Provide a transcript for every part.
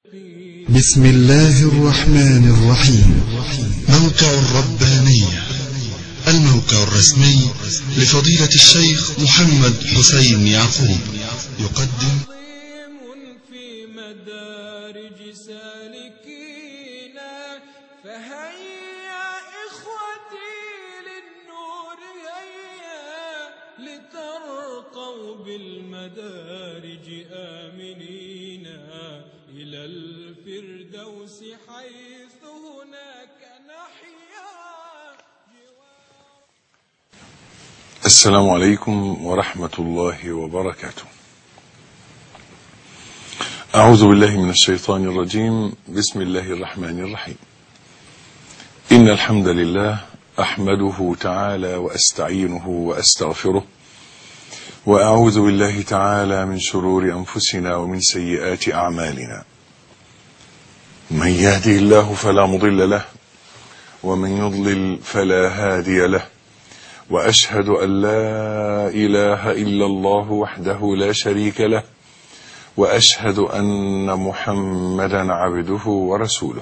بسم الله الرحمن الرحيم. موقع الربانية، الموقع الرسمي لفضيلة الشيخ محمد حسين يعقوب، يقدم في مدارج سالكينا، فهيا إخوتي للنور هيا، لترقوا بالمدارج آمنين إلى الفردوس حيث هناك نحيا. السلام عليكم ورحمة الله وبركاته. أعوذ بالله من الشيطان الرجيم. بسم الله الرحمن الرحيم. إن الحمد لله أحمده تعالى وأستعينه وأستغفره، وأعوذ بالله تعالى من شرور أنفسنا ومن سيئات أعمالنا. من يهده الله فلا مضل له، ومن يضلل فلا هادي له، وأشهد أن لا إله إلا الله وحده لا شريك له، وأشهد أن محمدا عبده ورسوله.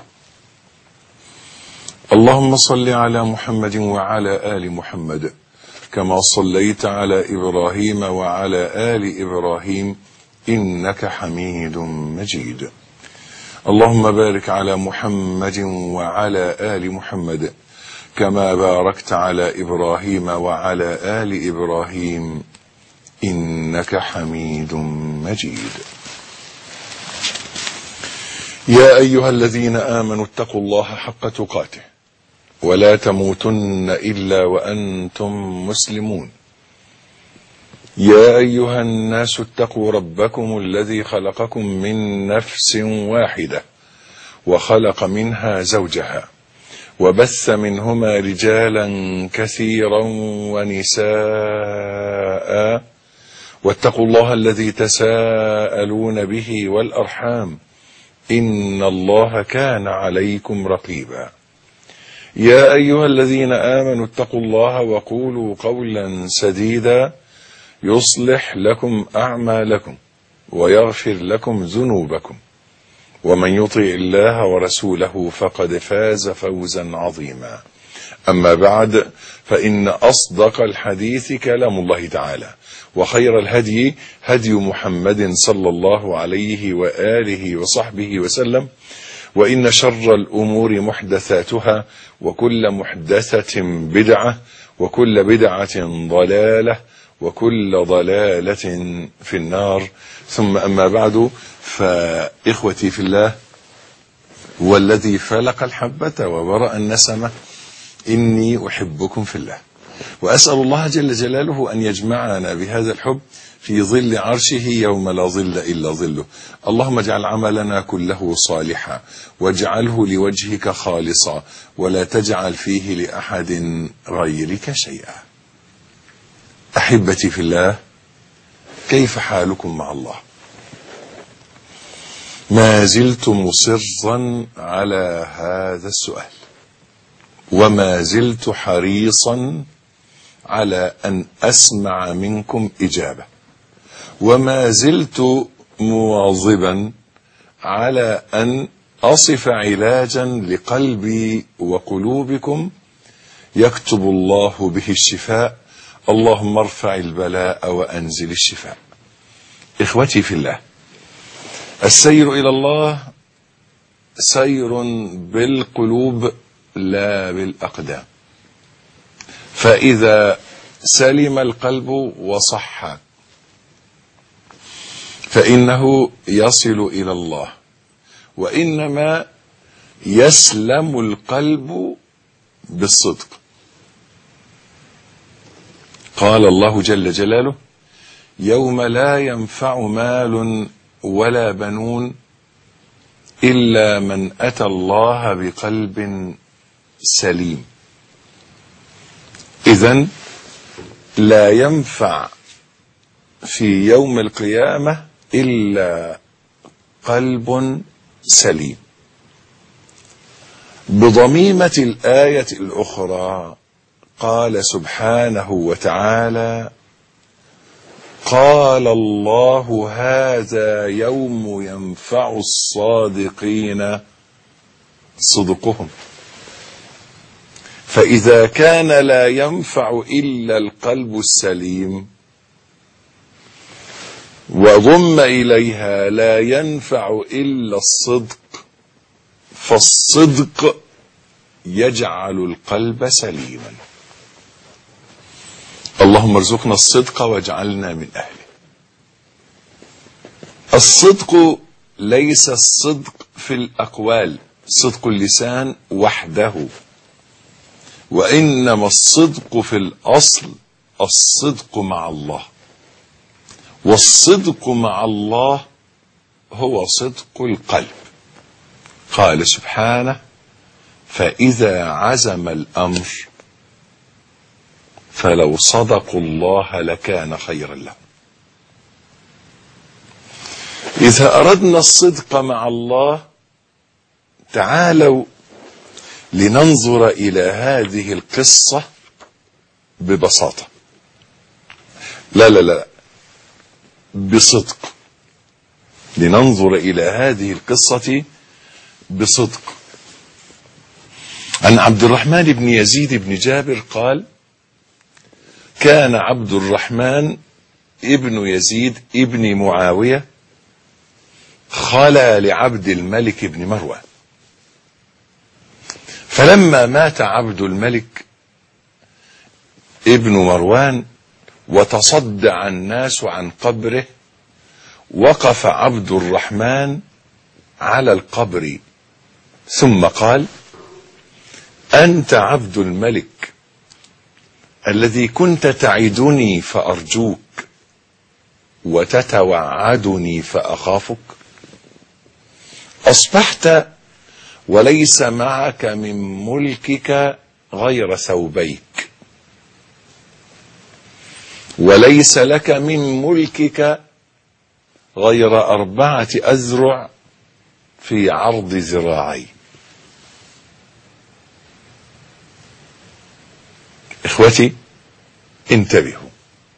اللهم صل على محمد وعلى آل محمد كما صليت على إبراهيم وعلى آل إبراهيم إنك حميد مجيد. اللهم بارك على محمد وعلى آل محمد كما باركت على إبراهيم وعلى آل إبراهيم إنك حميد مجيد. يا أيها الذين آمنوا اتقوا الله حق تقاته ولا تموتن إلا وأنتم مسلمون. يا أيها الناس اتقوا ربكم الذي خلقكم من نفس واحدة وخلق منها زوجها وبث منهما رجالا كثيرا ونساء، واتقوا الله الذي تساءلون به والأرحام إن الله كان عليكم رقيبا. يا أيها الذين آمنوا اتقوا الله وقولوا قولا سديدا يصلح لكم أعمالكم ويغفر لكم ذنوبكم، ومن يطع الله ورسوله فقد فاز فوزا عظيما. أما بعد، فإن أصدق الحديث كلام الله تعالى، وخير الهدي هدي محمد صلى الله عليه وآله وصحبه وسلم، وإن شر الأمور محدثاتها، وكل محدثة بدعة، وكل بدعة ضلالة، وكل ضلالة في النار. ثم أما بعد، فإخوتي في الله، والذي فلق الحبة وبرأ النسمة، إني أحبكم في الله، وأسأل الله جل جلاله أن يجمعنا بهذا الحب في ظل عرشه يوم لا ظل إلا ظله. اللهم اجعل عملنا كله صالحا، واجعله لوجهك خالصا، ولا تجعل فيه لأحد غيرك شيئا. أحبتي في الله، كيف حالكم مع الله؟ ما زلت مصرا على هذا السؤال، وما زلت حريصا على أن أسمع منكم إجابة، وما زلت مواظبا على أن أصف علاجا لقلبي وقلوبكم يكتب الله به الشفاء. اللهم ارفع البلاء وأنزل الشفاء. إخوتي في الله، السير إلى الله سير بالقلوب لا بالأقدام، فإذا سلم القلب وصح فإنه يصل إلى الله، وإنما يسلم القلب بالصدق. قال الله جل جلاله: يوم لا ينفع مال ولا بنون إلا من أتى الله بقلب سليم. إذن لا ينفع في يوم القيامة إلا قلب سليم. بضميمة الآية الأخرى قال سبحانه وتعالى: قال الله هذا يوم ينفع الصادقين صدقهم. فإذا كان لا ينفع إلا القلب السليم وضم إليها لا ينفع إلا الصدق، فالصدق يجعل القلب سليما. اللهم ارزقنا الصدق واجعلنا من أهله. الصدق ليس الصدق في الأقوال، صدق اللسان وحده، وإنما الصدق في الأصل الصدق مع الله، والصدق مع الله هو صدق القلب. قال سبحانه: فإذا عزم الأمر فلو صدقوا الله لكان خيرا لهم. إذا أردنا الصدق مع الله تعالوا لننظر إلى هذه القصة ببساطة، لا بصدق. لننظر إلى هذه القصة بصدق. عن عبد الرحمن بن يزيد بن جابر قال: كان عبد الرحمن ابن يزيد ابن معاوية خلا لعبد الملك بن مروان، فلما مات عبد الملك ابن مروان وتصدع الناس عن قبره، وقف عبد الرحمن على القبر ثم قال: أنت عبد الملك الذي كنت تعدني فأرجوك وتتوعدني فأخافك، أصبحت وليس معك من ملكك غير ثوبيك، وليس لك من ملكك غير 4 أذرع في عرض ذراعي. إخوتي انتبهوا،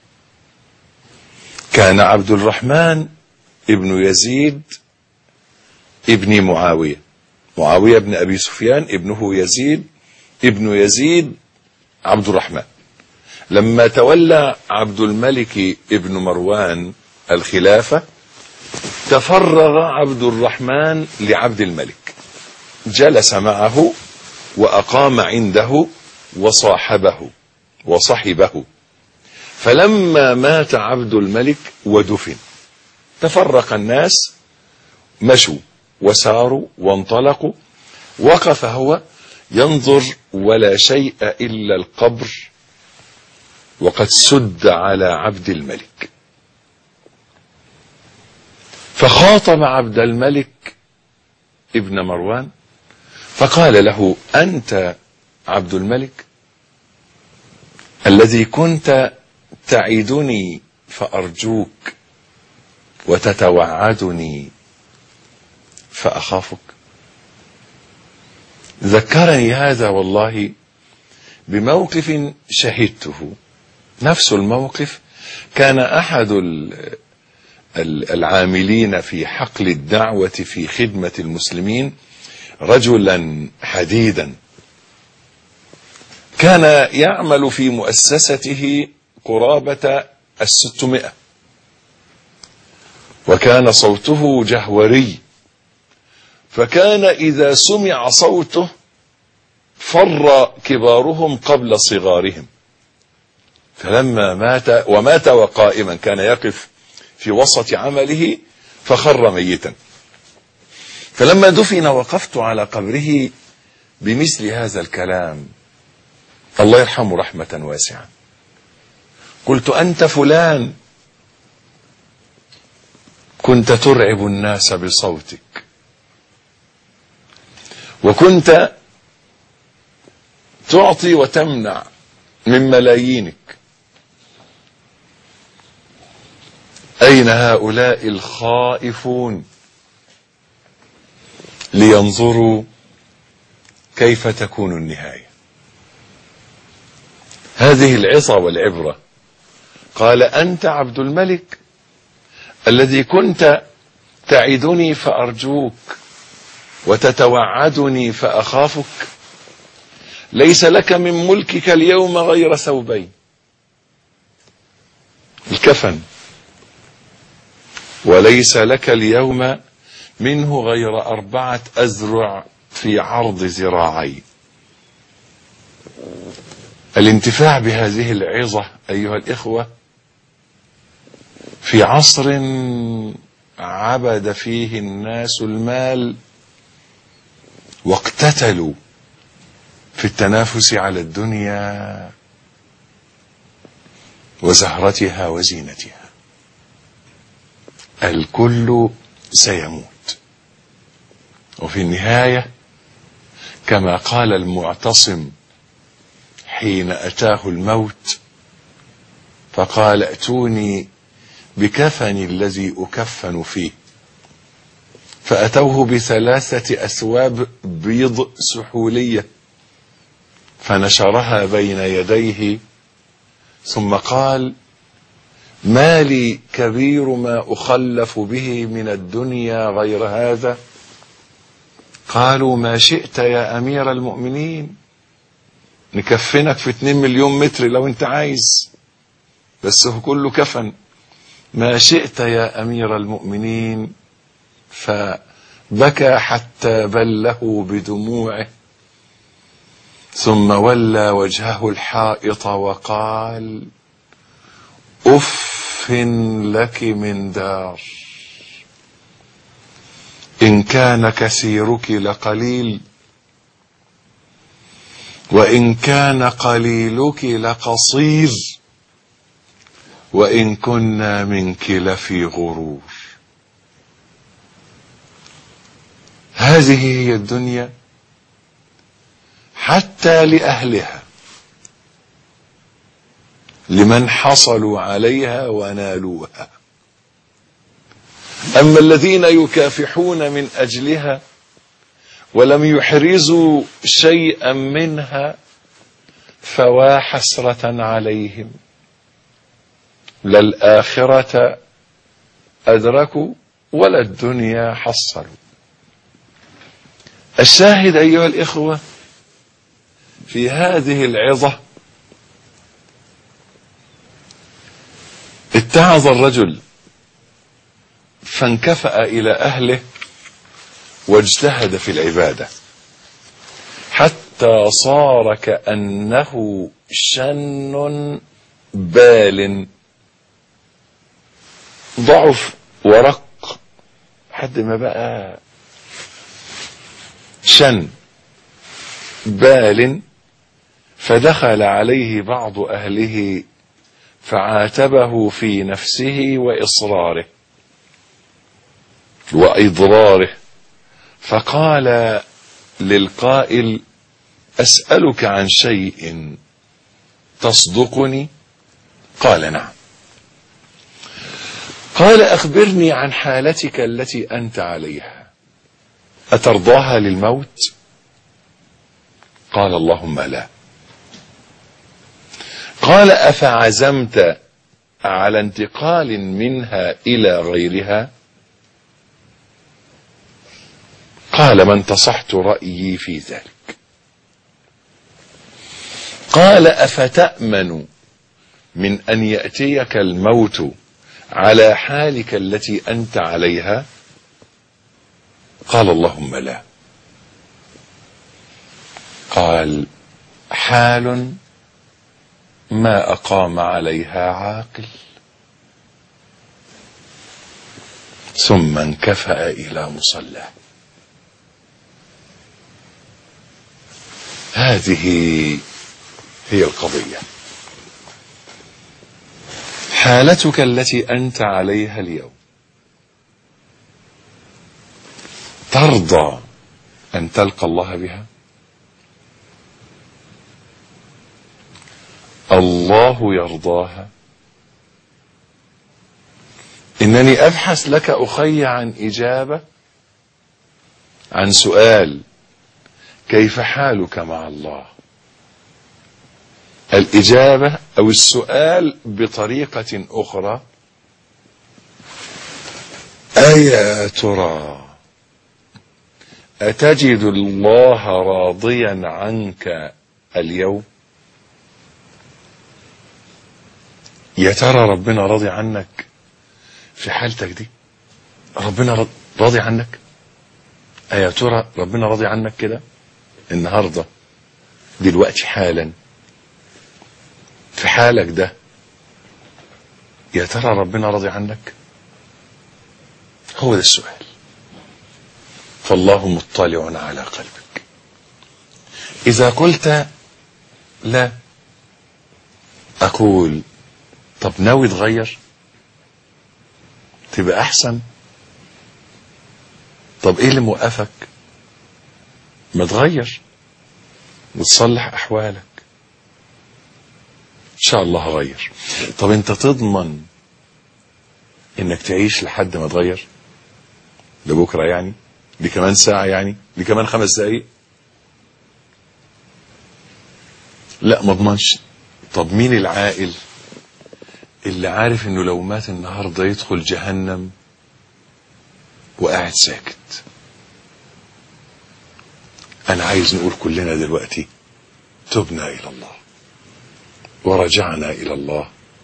كان عبد الرحمن ابن يزيد ابن معاوية، معاوية بن أبي سفيان ابنه يزيد ابن يزيد عبد الرحمن. لما تولى عبد الملك ابن مروان الخلافة تفرغ عبد الرحمن لعبد الملك، جلس معه وأقام عنده وصحبه. فلما مات عبد الملك ودفن تفرق الناس، مشوا وساروا وانطلقوا، وقف هو ينظر ولا شيء إلا القبر وقد سد على عبد الملك. فخاطب عبد الملك ابن مروان فقال له: أنت عبد الملك الذي كنت تعيدني فأرجوك وتتوعدني فأخافك؟ ذكرني هذا والله بموقف شهدته. نفس الموقف كان أحد العاملين في حقل الدعوة في خدمة المسلمين رجلا حديدا، كان يعمل في مؤسسته قرابة 600، وكان صوته جهوري، فكان إذا سمع صوته فر كبارهم قبل صغارهم. فلما مات وقائما كان يقف في وسط عمله فخر ميتا. فلما دفن وقفت على قبره بمثل هذا الكلام، الله يرحمه رحمة واسعة، قلت: أنت فلان كنت ترعب الناس بصوتك، وكنت تعطي وتمنع من ملايينك. أين هؤلاء الخائفون لينظروا كيف تكون النهاية؟ هذه العظة والعبرة قال أنت عبد الملك الذي كنت تعدني فأرجوك وتتوعدني فأخافك؟ ليس لك من ملكك اليوم غير ثوبين، الكفن، وليس لك اليوم منه غير 4 أذرع في عرض ذراعين. الانتفاع بهذه العظة أيها الإخوة في عصر عبد فيه الناس المال واقتتلوا في التنافس على الدنيا وزهرتها وزينتها. الكل سيموت، وفي النهاية كما قال المعتصم حين أتاه الموت فقال ائتوني بكفني الذي أكفن فيه، فأتوه ب3 أثواب بيض سحولية فنشرها بين يديه ثم قال ما لي كبير ما أخلف به من الدنيا غير هذا؟ قالوا ما شئت يا أمير المؤمنين، نكفنك في 2 مليون متر لو انت عايز، بس هو كله كفن. ما شئت يا أمير المؤمنين. فبكى حتى بله بدموعه ثم ولى وجهه الحائط وقال أف لك من دار، إن كان كثيرك لقليل وإن كان قليلك لقصير وإن كنا منك لفي غرور. هذه هي الدنيا حتى لأهلها، لمن حصلوا عليها ونالوها. أما الذين يكافحون من أجلها ولم يحرزوا شيئا منها فوا حسرة عليهم، لا الآخرة أدركوا ولا الدنيا حصلوا. الشاهد أيها الإخوة في هذه العظة اتعظ الرجل فانكفأ إلى أهله واجتهد في العبادة حتى صار كأنه شن بال، ضعف ورق حد ما بقى شن بال. فدخل عليه بعض أهله فعاتبه في نفسه وإصراره وإضراره، فقال للقائل أسألك عن شيء تصدقني؟ قال نعم. قال أخبرني عن حالتك التي أنت عليها، أترضاها للموت؟ قال اللهم لا. قال أفعزمت على انتقال منها إلى غيرها؟ قال ما انتصحت رأيي في ذلك. قال أفتأمن من أن يأتيك الموت على حالك التي أنت عليها؟ قال اللهم لا. قال حال ما أقام عليها عاقل. ثم انكفأ إلى مصلاه. هذه هي القضية. حالتك التي أنت عليها اليوم ترضى أن تلقى الله بها؟ الله يرضاها؟ إنني أبحث لك أخي عن إجابة عن سؤال: كيف حالك مع الله؟ الإجابة أو السؤال بطريقة أخرى: أيا ترى أتجد الله راضيا عنك اليوم؟ يا ترى ربنا راضي عنك في حالتك دي؟ ربنا راضي عنك؟ أيا ترى ربنا راضي عنك كده النهاردة دلوقتي حالا في حالك ده؟ يا ترى ربنا راضي عنك؟ هو ده السؤال. فالله مطلع على قلبك. إذا قلت لا، أقول طب ناوي تغير تبقى أحسن؟ طب إيه اللي موقفك؟ ما تغير وتصلح أحوالك. إن شاء الله هغير. طب أنت تضمن إنك تعيش لحد ما تغير؟ لبكرة يعني؟ لكمان ساعة يعني؟ لكمان 5 دقايق؟ لا ما اضمنش. طب مين العاقل اللي عارف انه لو مات النهارده يدخل جهنم وقاعد ساكت؟ انا عايز نقول كلنا دلوقتي: تبنا الى الله ورجعنا الى الله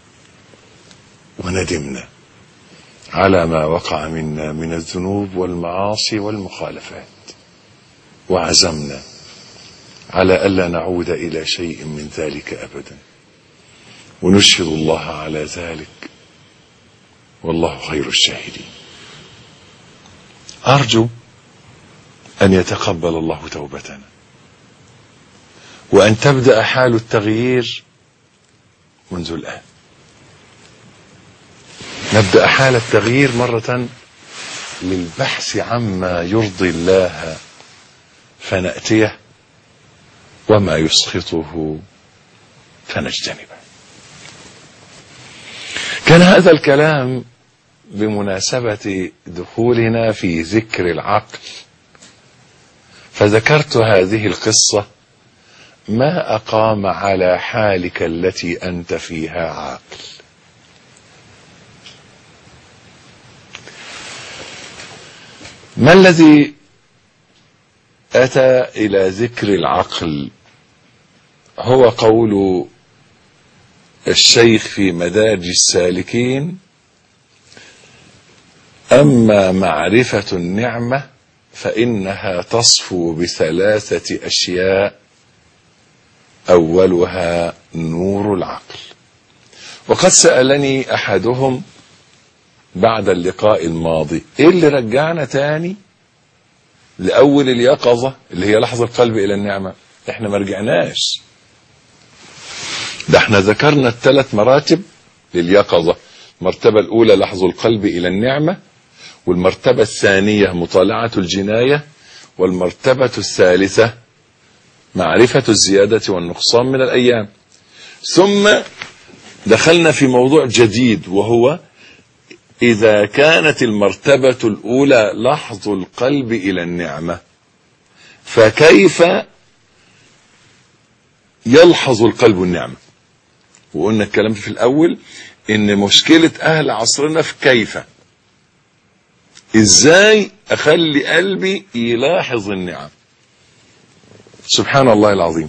وندمنا على ما وقع منا من الذنوب والمعاصي والمخالفات، وعزمنا على ألا نعود إلى شيء من ذلك أبدا، ونشهد الله على ذلك والله خير الشاهدين. أرجو أن يتقبل الله توبتنا، وأن تبدأ حال التغيير منذ الآن. نبدأ حال التغيير مرة للبحث عما يرضي الله فنأتيه، وما يسخطه فنجتنبه. كان هذا الكلام بمناسبة دخولنا في ذكر العقل، فذكرت هذه القصة: ما أقام على حالك التي أنت فيها عاقل. ما الذي أتى إلى ذكر العقل؟ هو قول الشيخ في مدارج السالكين: أما معرفة النعمة فإنها تصفو ب3 أشياء، أولها نور العقل. وقد سألني أحدهم بعد اللقاء الماضي: إيه اللي رجعنا تاني لأول اليقظة اللي هي لحظ القلب إلى النعمة؟ إحنا ما رجعناش، ده احنا ذكرنا ال3 مراتب لليقظة. المرتبة الأولى لحظ القلب إلى النعمة، والمرتبة الثانية مطالعة الجناية، والمرتبة الثالثة معرفة الزيادة والنقصان من الأيام. ثم دخلنا في موضوع جديد، وهو إذا كانت المرتبة الأولى لحظ القلب إلى النعمة، فكيف يلحظ القلب النعمة؟ وقلنا الكلام في الأول إن مشكلة أهل عصرنا في كيف، إزاي أخلي قلبي يلاحظ النعم. سبحان الله العظيم.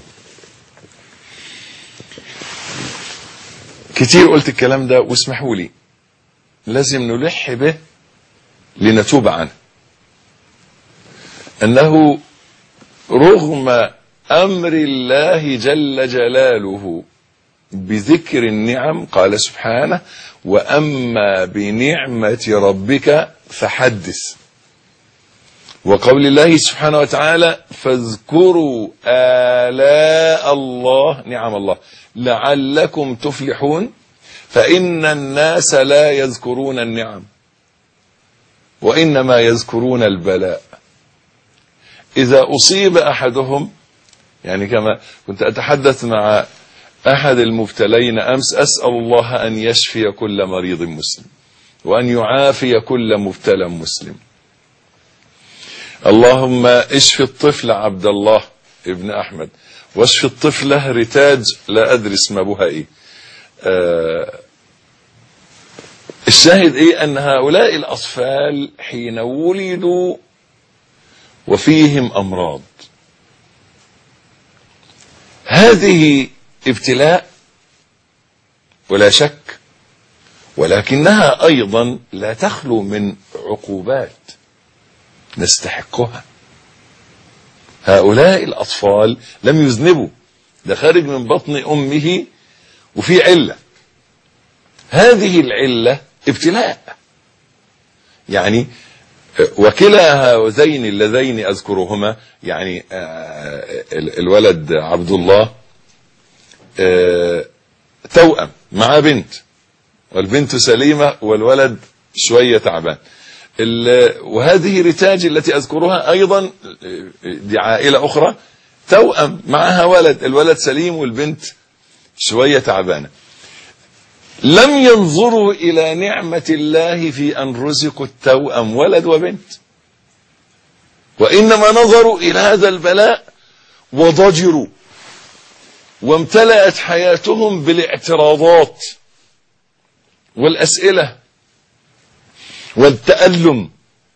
كتير قلت الكلام ده، واسمحوا لي لازم نلح به لنتوب عنه. أنه رغم أمر الله جل جلاله بذكر النعم، قال سبحانه: وأما بنعمة ربك فحدث. وقول الله سبحانه وتعالى: فاذكروا آلاء الله، نعم الله، لعلكم تفلحون. فإن الناس لا يذكرون النعم، وإنما يذكرون البلاء. إذا أصيب أحدهم، يعني كما كنت أتحدث مع أحد المبتلين أمس: أسأل الله أن يشفي كل مريض مسلم، وأن يعافي كل مبتلى مسلم. اللهم اشف الطفل عبد الله ابن أحمد، واشفي الطفلة رتاج لا أدري اسم أبوها إيه. الشاهد إيه؟ أن هؤلاء الأطفال حين ولدوا وفيهم أمراض، هذه ابتلاء ولا شك، ولكنها أيضا لا تخلو من عقوبات نستحقها. هؤلاء الأطفال لم يذنبوا، ده خارج من بطن أمه وفي علة، هذه العلة ابتلاء. يعني وكلا هذين اللذين أذكرهما، يعني الولد عبد الله توأم مع بنت، والبنت سليمة والولد شوية تعبان. وهذه رتاج التي أذكرها أيضا دي عائلة أخرى، توأم معها ولد، الولد سليم والبنت شوية تعبانة. لم ينظروا إلى نعمة الله في أن رزقوا التوأم ولد وبنت، وإنما نظروا إلى هذا البلاء وضجروا، وامتلأت حياتهم بالاعتراضات والأسئلة والتألم.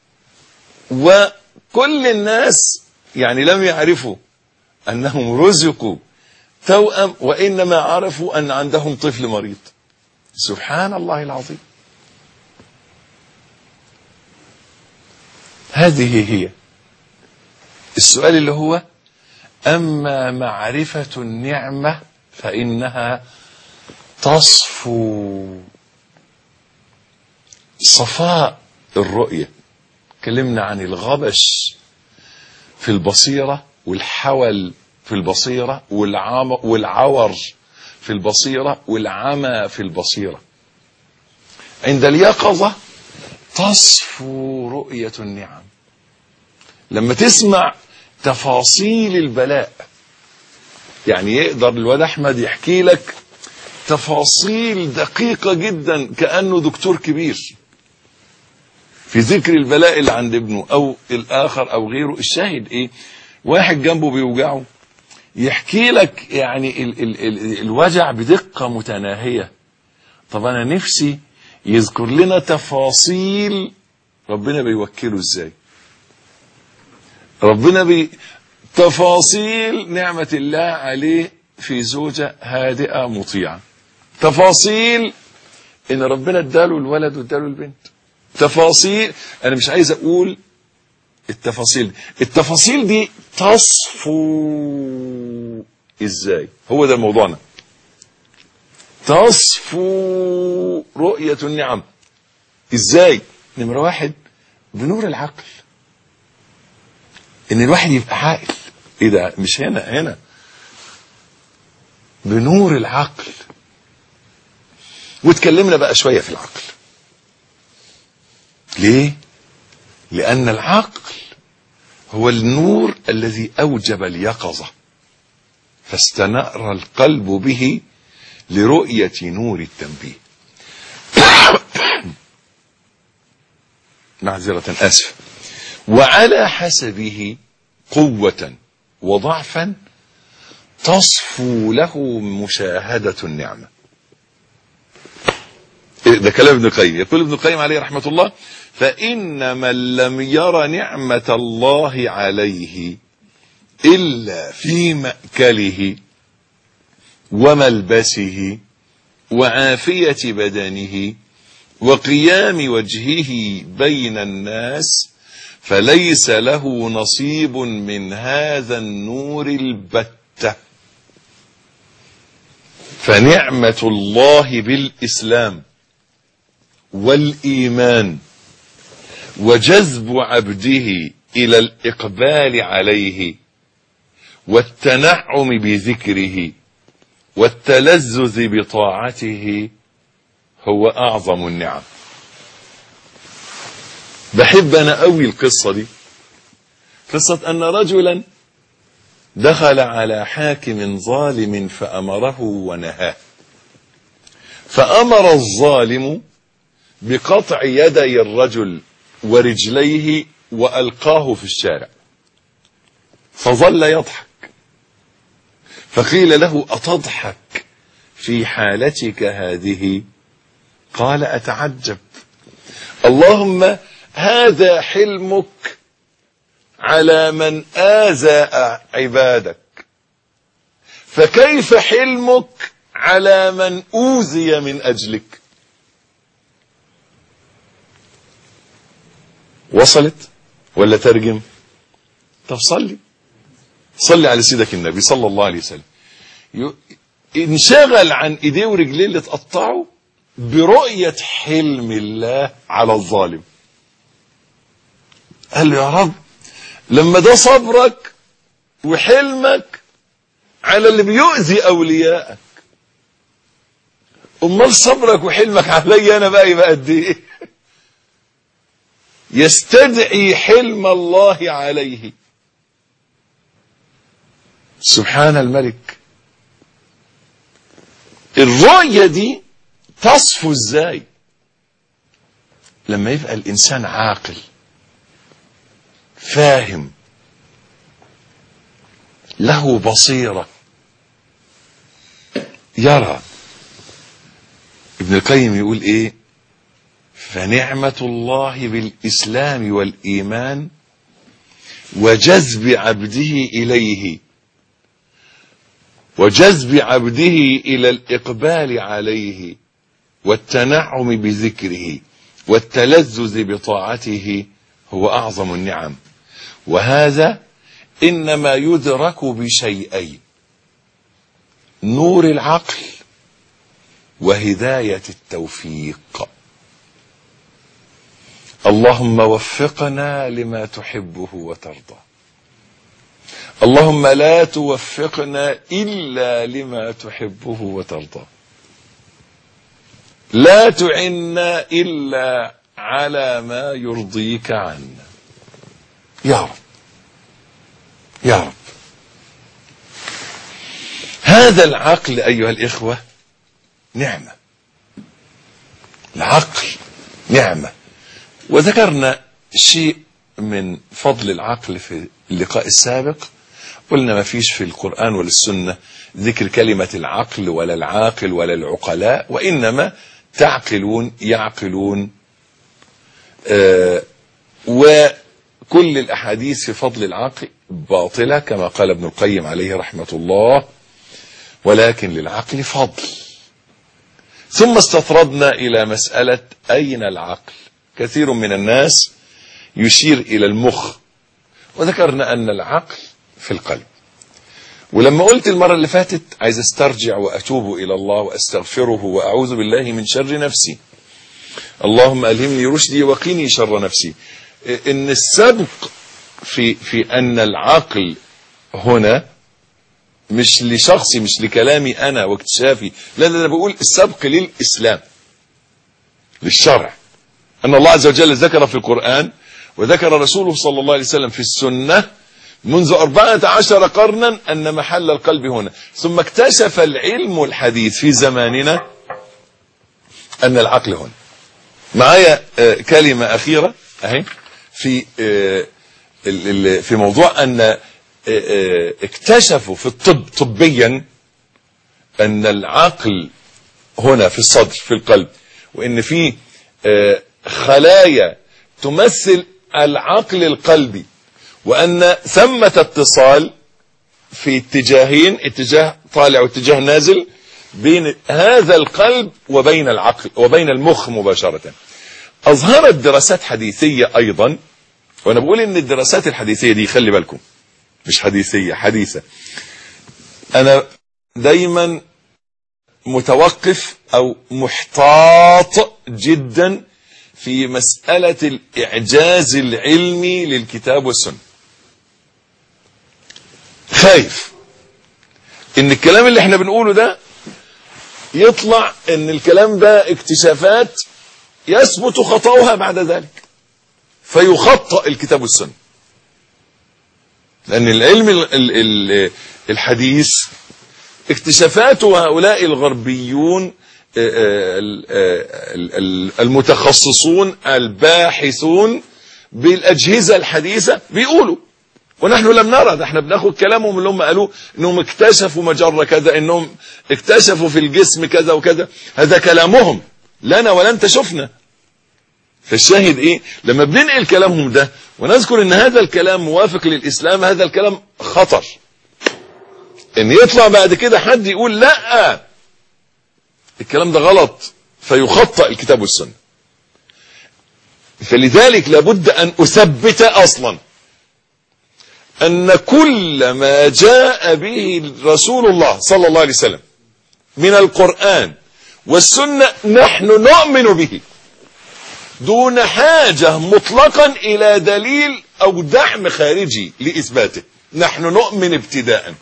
وكل الناس يعني لم يعرفوا أنهم رزقوا توأم، وإنما عرفوا أن عندهم طفل مريض. سبحان الله العظيم. هذه هي السؤال اللي هو: أما معرفة النعمة فإنها تصفو صفاء الرؤية. كلمنا عن الغبش في البصيرة، والحول في البصيرة، والعور في البصيرة، والعمى في البصيرة. عند اليقظة تصفو رؤية النعم. لما تسمع تفاصيل البلاء، يعني يقدر الواد أحمد يحكي لك تفاصيل دقيقة جدا كأنه دكتور كبير في ذكر البلاء اللي عند ابنه أو الآخر أو غيره. الشاهد إيه؟ واحد جنبه بيوجعه يحكي لك يعني الوجع بدقة متناهية. طب أنا نفسي يذكر لنا تفاصيل ربنا بيوكله إزاي، ربنا تفاصيل نعمة الله عليه في زوجة هادئة مطيعة، تفاصيل إن ربنا اداله الولد واداله البنت، تفاصيل. أنا مش عايز أقول التفاصيل دي تصفو إزاي؟ هو ده موضوعنا. تصفو رؤية النعم إزاي؟ نمرة واحد بنور العقل، إن الواحد يبقى عاقل. إيه ده؟ مش هنا بنور العقل. واتكلمنا بقى شوية في العقل. ليه؟ لأن العقل هو النور الذي أوجب اليقظة، فاستنار القلب به لرؤية نور التنبيه. معذرة، آسف. وعلى حسبه قوة وضعفا تصفو له مشاهدة النعمة. ده كلام ابن القيم. يقول ابن القيم عليه رحمة الله: فإن من لم ير نعمة الله عليه إلا في مأكله وملبسه وعافية بدنه وقيام وجهه بين الناس فليس له نصيب من هذا النور البتة. فنعمة الله بالإسلام والإيمان وجذب عبده إلى الإقبال عليه والتنعم بذكره والتلذذ بطاعته هو أعظم النعم. بحب أنا قوي القصة دي، قصة أن رجلا دخل على حاكم ظالم فأمره ونهاه، فأمر الظالم بقطع يدي الرجل ورجليه وألقاه في الشارع، فظل يضحك فقيل له أتضحك في حالتك هذه؟ قال أتعجب، اللهم هذا حلمك على من آذى عبادك، فكيف حلمك على من أوذي من أجلك؟ وصلت ولا ترجم؟ طب صلي على سيدك النبي صلى الله عليه وسلم. انشغل عن ايديه ورجليه اللي اتقطعوا برؤية حلم الله على الظالم. قال له يا رب لما ده صبرك وحلمك على اللي بيؤذي اوليائك، امال صبرك وحلمك علي انا بقى يبقى قد ايه؟ يستدعي حلم الله عليه. سبحان الملك. الرؤية دي تصفو ازاي؟ لما يبقى الانسان عاقل فاهم له بصيرة يرى. ابن القيم يقول ايه؟ فنعمة الله بالإسلام والإيمان وجذب عبده إليه، وجذب عبده إلى الإقبال عليه والتنعم بذكره والتلذذ بطاعته هو أعظم النعم. وهذا إنما يدرك بشيئين: نور العقل وهداية التوفيق. اللهم وفقنا لما تحبه وترضى. اللهم لا توفقنا إلا لما تحبه وترضى. لا تعنا إلا على ما يرضيك عنا يا رب يا رب. هذا العقل أيها الإخوة نعمة. العقل نعمة. وذكرنا شيء من فضل العقل في اللقاء السابق. قلنا ما فيش في القرآن ولا السنة ذكر كلمة العقل ولا العاقل ولا العقلاء، وإنما تعقلون يعقلون. وكل الأحاديث في فضل العقل باطلة كما قال ابن القيم عليه رحمة الله، ولكن للعقل فضل. ثم استطردنا إلى مسألة أين العقل. كثير من الناس يشير إلى المخ، وذكرنا أن العقل في القلب. ولما قلت المرة اللي فاتت عايز استرجع وأتوب إلى الله وأستغفره وأعوذ بالله من شر نفسي، اللهم ألهمني رشدي وقيني شر نفسي، إن السبق في أن العقل هنا مش لشخصي، مش لكلامي أنا واكتشافي، لا أنا بقول السبق للإسلام للشرع. أن الله عز وجل ذكر في القرآن وذكر رسوله صلى الله عليه وسلم في السنة منذ 14 قرنا أن محل القلب هنا. ثم اكتشف العلم الحديث في زماننا أن العقل هنا. معايا كلمة أخيرة أهي في موضوع أن اكتشفوا في الطب طبيا أن العقل هنا في الصدر في القلب، وأن في خلايا تمثل العقل القلبي، وأن ثمة اتصال في اتجاهين، اتجاه طالع واتجاه نازل، بين هذا القلب وبين العقل وبين المخ مباشرة. أظهرت دراسات حديثية أيضا، وأنا بقول إن الدراسات الحديثية دي خلي بالكم مش حديثية، حديثة. أنا دايما متوقف أو محتاط جدا في مسألة الإعجاز العلمي للكتاب والسنة. خايف إن الكلام اللي احنا بنقوله ده يطلع إن الكلام ده اكتشافات يثبت خطأها بعد ذلك فيخطأ الكتاب والسنة. لأن العلم الحديث اكتشافات هؤلاء الغربيون المتخصصون الباحثون بالأجهزة الحديثة بيقولوا ونحن لم نرى، ده احنا بناخد كلامهم اللي هم قالوه انهم اكتشفوا مجرة كذا، انهم اكتشفوا في الجسم كذا وكذا، هذا كلامهم لنا ولا انت شفنا. فالشاهد ايه؟ لما بننقل كلامهم ده ونذكر ان هذا الكلام موافق للاسلام، هذا الكلام خطر. ان يطلع بعد كده حد يقول لا الكلام ده غلط فيخطئ الكتاب والسنة. فلذلك لابد ان اثبت اصلا ان كل ما جاء به رسول الله صلى الله عليه وسلم من القرآن والسنة نحن نؤمن به دون حاجة مطلقا الى دليل او دعم خارجي لاثباته. نحن نؤمن ابتداء.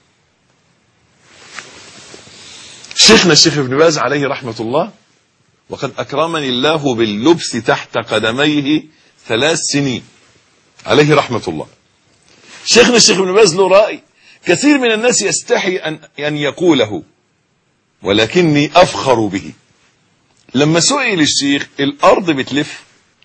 شيخنا الشيخ ابن باز عليه رحمة الله، وقد اكرمني الله باللبس تحت قدميه 3 سنين عليه رحمة الله. شيخنا الشيخ ابن باز له رأي كثير من الناس يستحي أن يقوله، ولكني أفخر به. لما سئل الشيخ الأرض بتلف،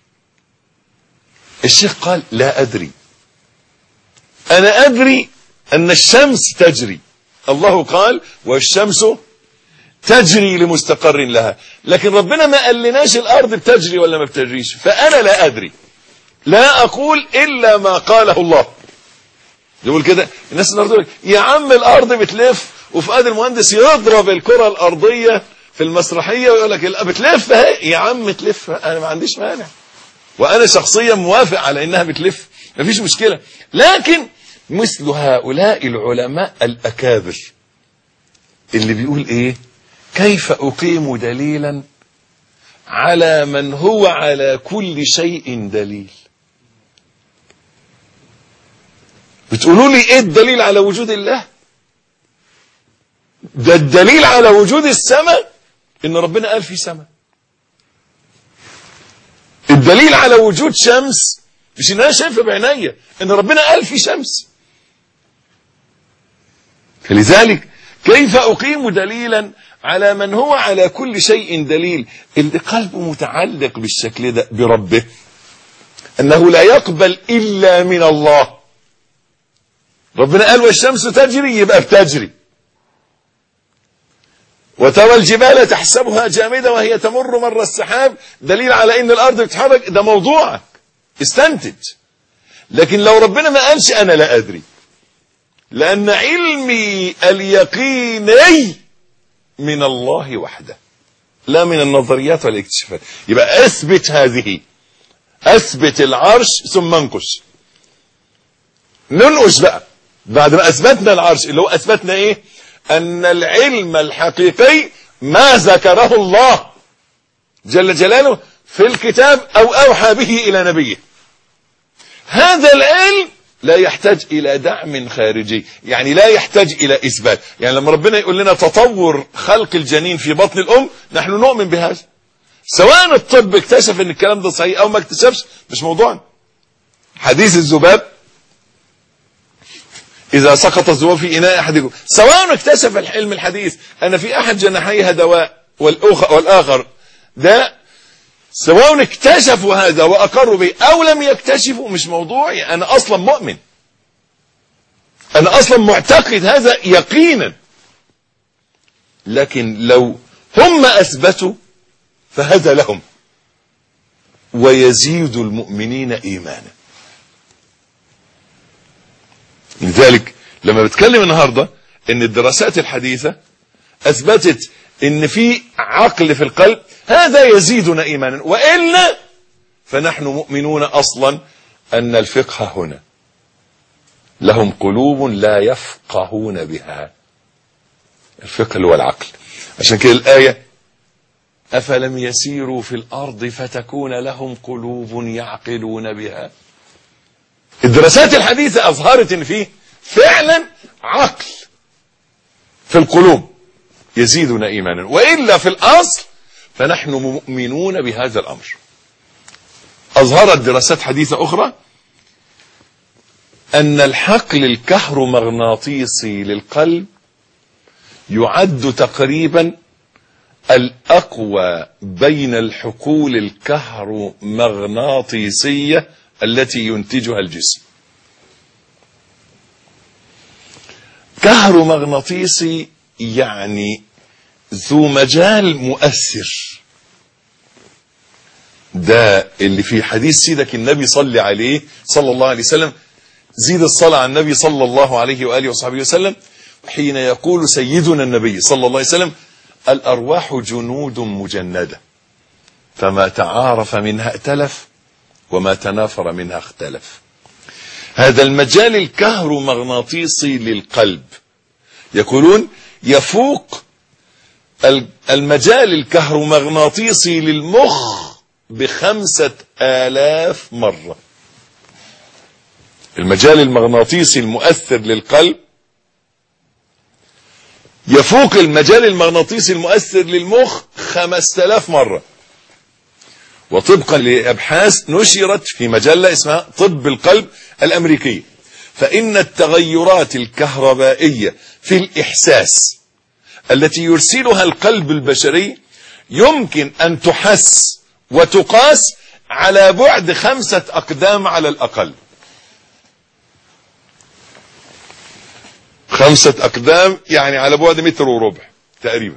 الشيخ قال لا أدري، أنا أدري أن الشمس تجري، الله قال والشمس تجري لمستقر لها، لكن ربنا ما قال لناش الأرض بتجري ولا ما بتجريش، فأنا لا أدري، لا أقول إلا ما قاله الله. يقول كده الناس النهارده يا عم الارض بتلف، وفؤاد المهندس يضرب الكره الارضيه في المسرحيه ويقول لك بتلف اهي. يا عم تلف، انا ما عنديش مانع، وانا شخصيا موافق على انها بتلف، ما فيش مشكله. لكن مثل هؤلاء العلماء الاكابر اللي بيقول ايه؟ كيف اقيم دليلا على من هو على كل شيء دليل؟ بتقولوا لي ايه الدليل على وجود الله؟ ده الدليل على وجود السماء ان ربنا قال في سماء. الدليل على وجود شمس مش ان انا شايفها بعينيا، ان ربنا قال في شمس. فلذلك كيف اقيم دليلا على من هو على كل شيء دليل؟ اللي قلبه متعلق بالشكل ده بربه، انه لا يقبل الا من الله. ربنا قال والشمس تجري، يبقى بتجري. وترى الجبال تحسبها جامدة وهي تمر مر السحاب، دليل على ان الارض بتتحرك، ده موضوعك، استنتج. لكن لو ربنا ما قالش انا لا ادري، لان علمي اليقيني من الله وحده لا من النظريات والاكتشافات. يبقى اثبت هذه، اثبت العرش ثم انقش. ننقش بقى بعد ما اثبتنا العرش، اللي هو اثبتنا ايه؟ ان العلم الحقيقي ما ذكره الله جل جلاله في الكتاب او اوحى به الى نبيه. هذا العلم لا يحتاج الى دعم خارجي، يعني لا يحتاج الى اثبات. يعني لما ربنا يقول لنا تطور خلق الجنين في بطن الام، نحن نؤمن بهذا، سواء الطب اكتشف ان الكلام ده صحيح او ما اكتشفش، مش موضوعنا. حديث الذباب، إذا سقط الذباب في إناء أحدكم، سواء اكتشف العلم الحديث أن في أحد جناحيها دواء والآخر ده، سواء اكتشفوا هذا وأقروا به أو لم يكتشفوا، مش موضوعي. أنا أصلا مؤمن، أنا أصلا معتقد هذا يقينا. لكن لو هم أثبتوا فهذا لهم، ويزيد المؤمنين إيمانا. لذلك لما بتكلم النهاردة ان الدراسات الحديثة اثبتت ان في عقل في القلب، هذا يزيدنا ايمانا، وإلا فنحن مؤمنون اصلا ان الفقه هنا لهم قلوب لا يفقهون بها. الفقه هو العقل. عشان كده الآية افلم يسيروا في الارض فتكون لهم قلوب يعقلون بها. الدراسات الحديثة أظهرت أن فيه فعلا عقل في القلوب يزيدنا إيمانا، وإلا في الأصل فنحن مؤمنون بهذا الأمر. أظهرت دراسات حديثة أخرى أن الحقل الكهرومغناطيسي للقلب يعد تقريبا الأقوى بين الحقول الكهرومغناطيسية التي ينتجها الجسم. كهرومغناطيسي يعني ذو مجال مؤثر. ده اللي في حديث سيدك النبي صلى عليه صلى الله عليه وسلم، زيد الصلاة على النبي صلى الله عليه وآله وصحبه وسلم، حين يقول سيدنا النبي صلى الله عليه وسلم: الأرواح جنود مجندة، فما تعارف منها ائتلف وما تنافر منها اختلف. هذا المجال الكهرومغناطيسي للقلب يقولون يفوق المجال الكهرومغناطيسي للمخ ب5,000 مرة. المجال المغناطيسي المؤثر للقلب يفوق المجال المغناطيسي المؤثر للمخ 5,000 مرة. وطبقا لأبحاث نشرت في مجلة اسمها طب القلب الأمريكية، فإن التغيرات الكهربائية في الإحساس التي يرسلها القلب البشري يمكن أن تحس وتقاس على بعد 5 أقدام على الأقل. 5 أقدام يعني على بعد 1.25 متر تقريبا.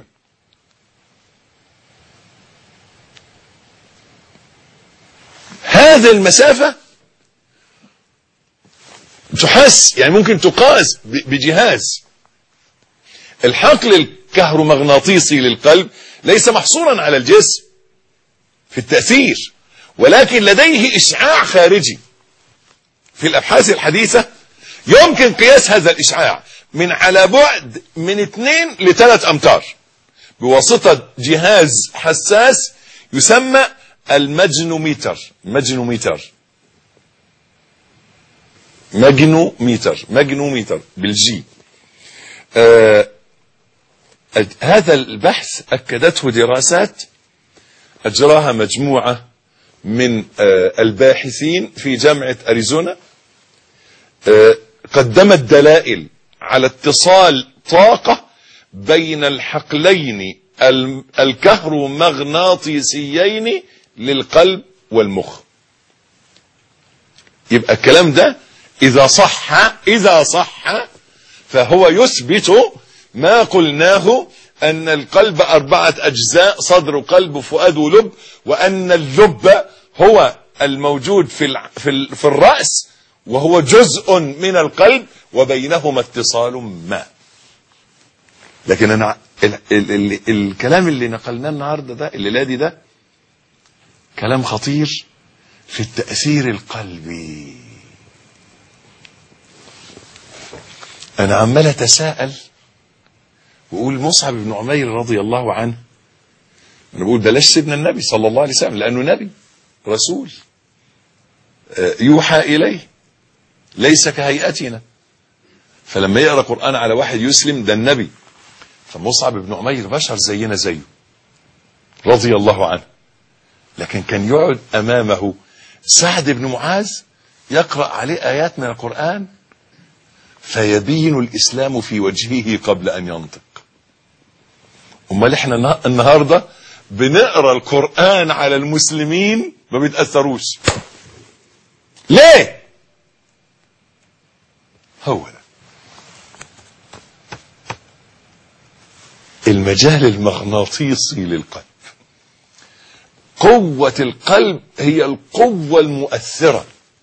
هذه المسافة تحس، يعني ممكن تقاس بجهاز. الحقل الكهرومغناطيسي للقلب ليس محصورا على الجسم في التأثير، ولكن لديه إشعاع خارجي. في الأبحاث الحديثة يمكن قياس هذا الإشعاع من على بعد من 2 ل 3 أمتار بواسطة جهاز حساس يسمى الماجنوميتر. ماجنوميتر بالجي. هذا البحث أكدته دراسات أجراها مجموعة من الباحثين في جامعة أريزونا، قدمت دلائل على اتصال طاقة بين الحقلين الكهرومغناطيسيين للقلب والمخ. يبقى الكلام ده إذا صح فهو يثبت ما قلناه أن القلب 4 أجزاء: صدر وقلب وفؤاد ولب، وأن اللب هو الموجود في الرأس وهو جزء من القلب وبينهما اتصال ما. لكن أنا الكلام اللي نقلناه النهارده ده الليلة ده كلام خطير في التأثير القلبي. أنا عمال أتساءل وأقول مصعب بن عمير رضي الله عنه، أنا بقول بلاش سيدنا النبي صلى الله عليه وسلم لأنه نبي رسول يوحى إليه ليس كهيئتنا، فلما يقرأ قرآن على واحد يسلم ده النبي. فمصعب بن عمير بشر زينا زيه رضي الله عنه، لكن كان يقعد أمامه سعد بن معاذ يقرأ عليه آيات من القرآن فيبين الإسلام في وجهه قبل أن ينطق. أمال إحنا النهاردة بنقرأ القرآن على المسلمين ما بيتأثروش ليه؟ هو ده المجال المغناطيسي للقلب. قوة القلب هي القوة المؤثرة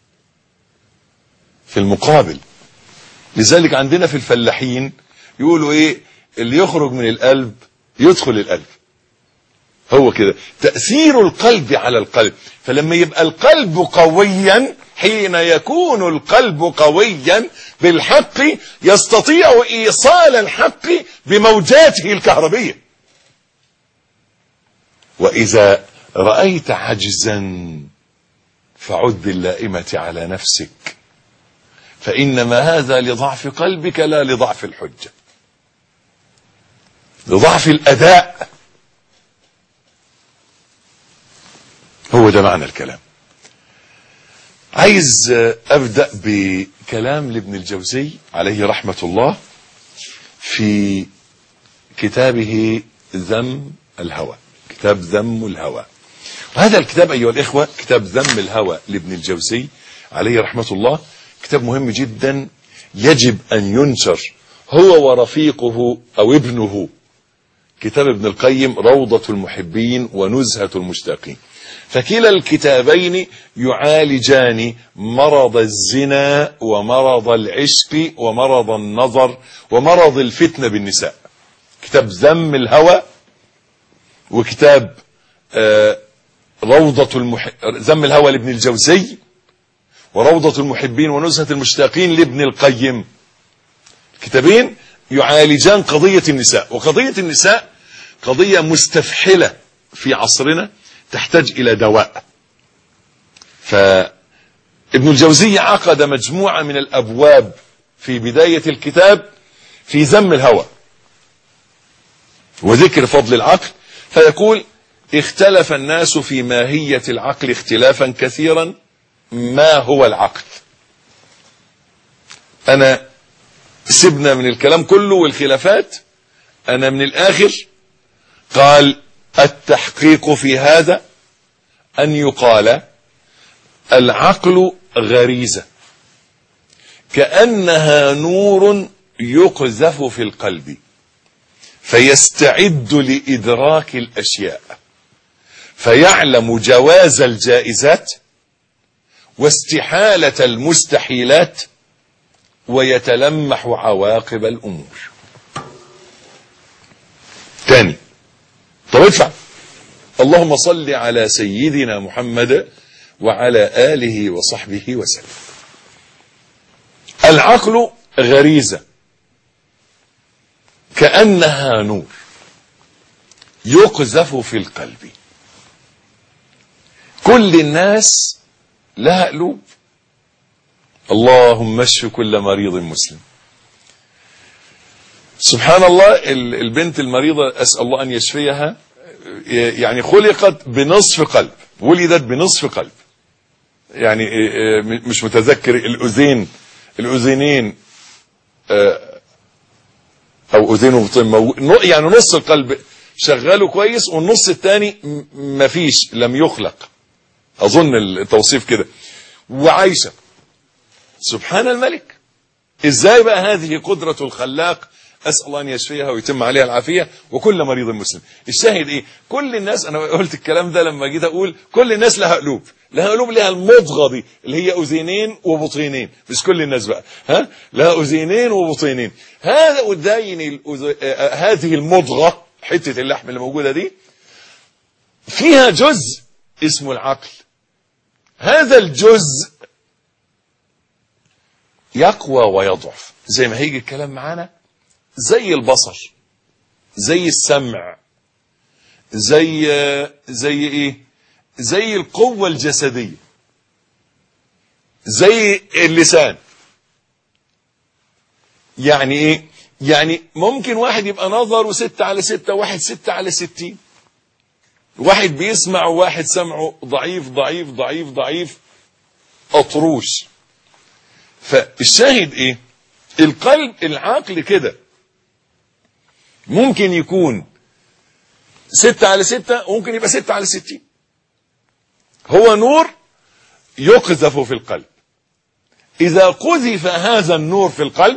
في المقابل. لذلك عندنا في الفلاحين يقولوا ايه؟ اللي يخرج من القلب يدخل القلب. هو كده تأثير القلب على القلب. فلما يبقى القلب قويا، حين يكون القلب قويا بالحق يستطيع إيصال الحق بموجاته الكهربية. وإذا رأيت عجزا فعد باللائمة على نفسك، فإنما هذا لضعف قلبك لا لضعف الحجة، لضعف الأداء. هو ده معنى الكلام. عايز أبدأ بكلام لابن الجوزي عليه رحمة الله في كتابه ذم الهوى، كتاب ذم الهوى. وهذا الكتاب أيها الإخوة، كتاب ذم الهوى لابن الجوزي عليه رحمة الله، كتاب مهم جدا يجب أن ينشر هو ورفيقه أو ابنه، كتاب ابن القيم روضة المحبين ونزهة المشتاقين. فكلا الكتابين يعالجان مرض الزنا ومرض العشق ومرض النظر ومرض الفتنة بالنساء. كتاب ذم الهوى، وكتاب ذم الهوى لابن الجوزي، وروضة المحبين ونزهة المشتاقين لابن القيم. كتابين يعالجان قضية النساء، وقضية النساء قضية مستفحلة في عصرنا تحتاج إلى دواء. فابن الجوزي عقد مجموعة من الأبواب في بداية الكتاب في ذم الهوى وذكر فضل العقل، فيقول: اختلف الناس في ماهية العقل اختلافا كثيرا. ما هو العقل؟ أنا سيبنا من الكلام كله والخلافات، أنا من الآخر قال: التحقيق في هذا أن يقال العقل غريزة كأنها نور يقذف في القلب فيستعد لإدراك الأشياء، فيعلم جواز الجائزات واستحالة المستحيلات ويتلمح عواقب الأمور. تاني، طب ادفع. اللهم صل على سيدنا محمد وعلى آله وصحبه وسلم. العقل غريزة كأنها نور يقذف في القلب. كل الناس لها قلوب. اللهم اشف كل مريض مسلم. سبحان الله، البنت المريضة أسأل الله أن يشفيها، يعني خلقت بنصف قلب، ولدت بنصف قلب، يعني مش متذكر الأذينين أو أذين وبطين، يعني نص القلب شغاله كويس والنص الثاني مفيش، لم يخلق، أظن التوصيف كده، وعايشة. سبحان الملك. إزاي بقى هذه قدرة الخلاق؟ أسأل الله أن يشفيها ويتم عليها العافية وكل مريض مسلم. الشاهد إيه؟ كل الناس، أنا قلت الكلام ده لما جيت أقول كل الناس لها قلوب، لها المضغة دي اللي هي أذينين وبطينين، مش كل الناس بقى، لها أذينين وبطينين. هذا وداين هذه المضغة، حتة اللحم اللي موجودة دي فيها جزء اسمه العقل. هذا الجزء يقوى ويضعف زي ما هيجي الكلام معانا، زي البصر، زي السمع، زي ايه، زي القوة الجسدية، زي اللسان. يعني ايه؟ يعني ممكن واحد يبقى نظره 6/6، واحد 6/60، واحد بيسمع وواحد سمعه ضعيف ضعيف ضعيف ضعيف أطروش. فالشاهد ايه؟ القلب، العقل كده ممكن يكون 6/6 وممكن يبقى 6/60. هو نور يقذف في القلب. إذا قذف هذا النور في القلب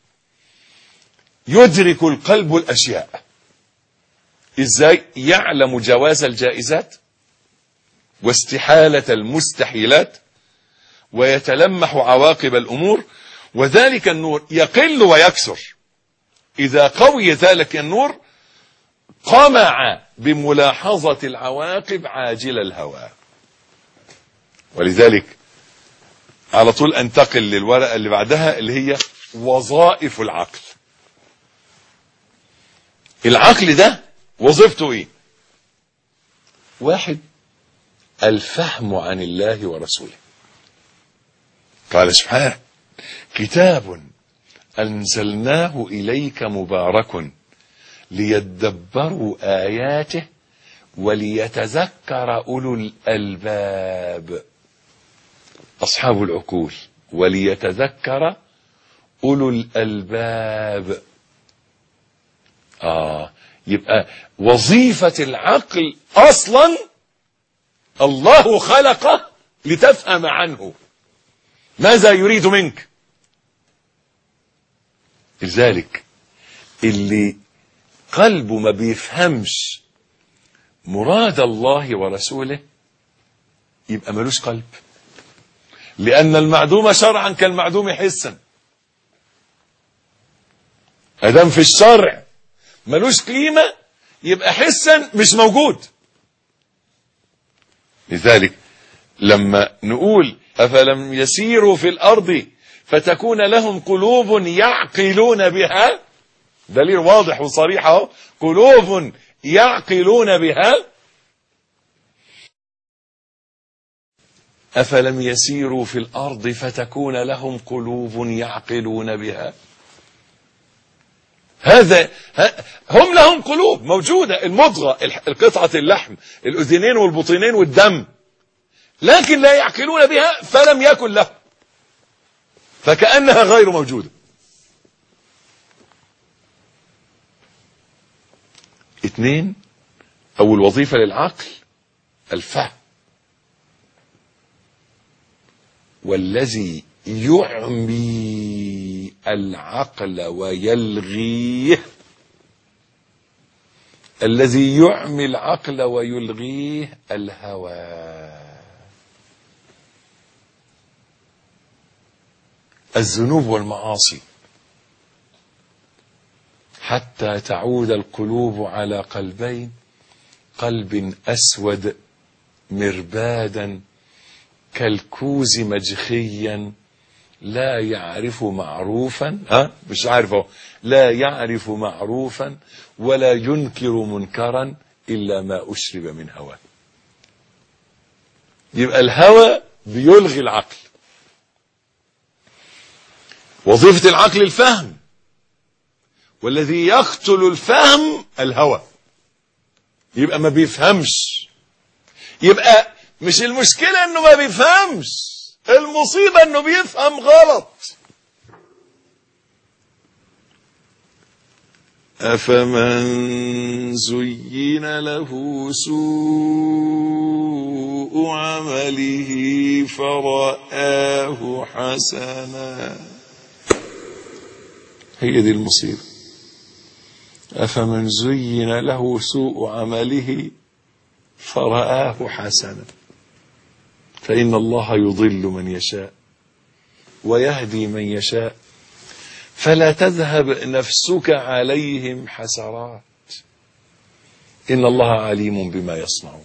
يدرك القلب الأشياء. إزاي؟ يعلم جواز الجائزات واستحالة المستحيلات ويتلمح عواقب الأمور. وذلك النور يقل ويكثر. إذا قوي ذلك النور قمع بملاحظة العواقب عاجل الهوى. ولذلك على طول أنتقل للورقة اللي بعدها اللي هي وظائف العقل. العقل ده وظيفته ايه؟ واحد، الفهم عن الله ورسوله. قال سبحانه: كتاب أنزلناه إليك مبارك ليدبروا آياته وليتذكر أولو الألباب. أصحاب العقول، وليتذكر أولو الألباب. يبقى وظيفة العقل أصلا الله خلقه لتفهم عنه ماذا يريد منك. لذلك اللي قلبه ما بيفهمش مراد الله ورسوله يبقى ملوش قلب، لأن المعدوم شرعا كالمعدوم حسا. أدام في الشرع ملوش قيمة يبقى حسا مش موجود. لذلك لما نقول أفلم يسيروا في الأرض فتكون لهم قلوب يعقلون بها، دليل واضح وصريح اهو، قلوب يعقلون بها. أفلم يسيروا في الأرض فتكون لهم قلوب يعقلون بها. هذا هم لهم قلوب موجودة، المضغة، القطعة اللحم، الأذنين والبطينين والدم، لكن لا يعقلون بها فلم يكن له، فكأنها غير موجودة. 2 أول وظيفة للعقل الفهم، والذي يعمي العقل ويلغيه، الذي يعمي العقل ويلغيه الهوى. الذنوب والمعاصي حتى تعود القلوب على قلبين، قلب أسود مربادا كالكوز مجخيا لا يعرف معروفا، مش عارفه، لا يعرف معروفا ولا ينكر منكرا إلا ما أشرب من هوى. يبقى الهوى بيلغي العقل. وظيفة العقل الفهم، والذي يقتل الفهم الهوى. يبقى ما بيفهمش. يبقى مش المشكلة انه ما بيفهمش، المصيبة انه بيفهم غلط. أفمن زين له سوء عمله فرآه حسنا. هي دي المصيبة. أفمن زين له سوء عمله فرآه حسنا فإن الله يضل من يشاء ويهدي من يشاء فلا تذهب نفسك عليهم حسرات إن الله عليم بما يصنعون.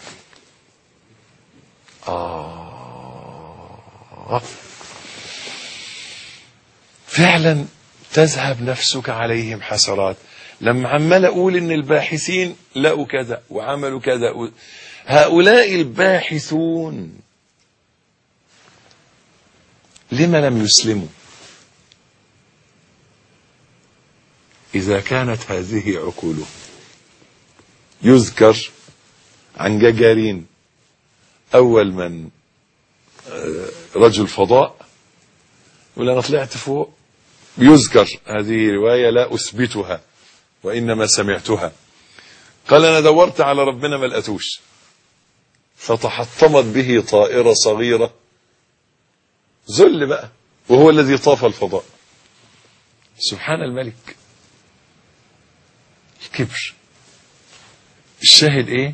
فعلا تذهب نفسك عليهم حسرات. لما عمال أقول إن الباحثين لقوا كذا وعملوا كذا، هؤلاء الباحثون لما لم يسلموا؟ إذا كانت هذه عقولهم. يذكر عن جاجارين أول من رجل فضاء يقول أنا طلعت فوق. يذكر هذه رواية لا أثبتها وإنما سمعتها. قال أنا دورت على ربنا ما لقيتوش، فتحطمت به طائرة صغيرة، ذل بقى، وهو الذي طاف الفضاء. سبحان الملك. الكبر. الشاهد ايه؟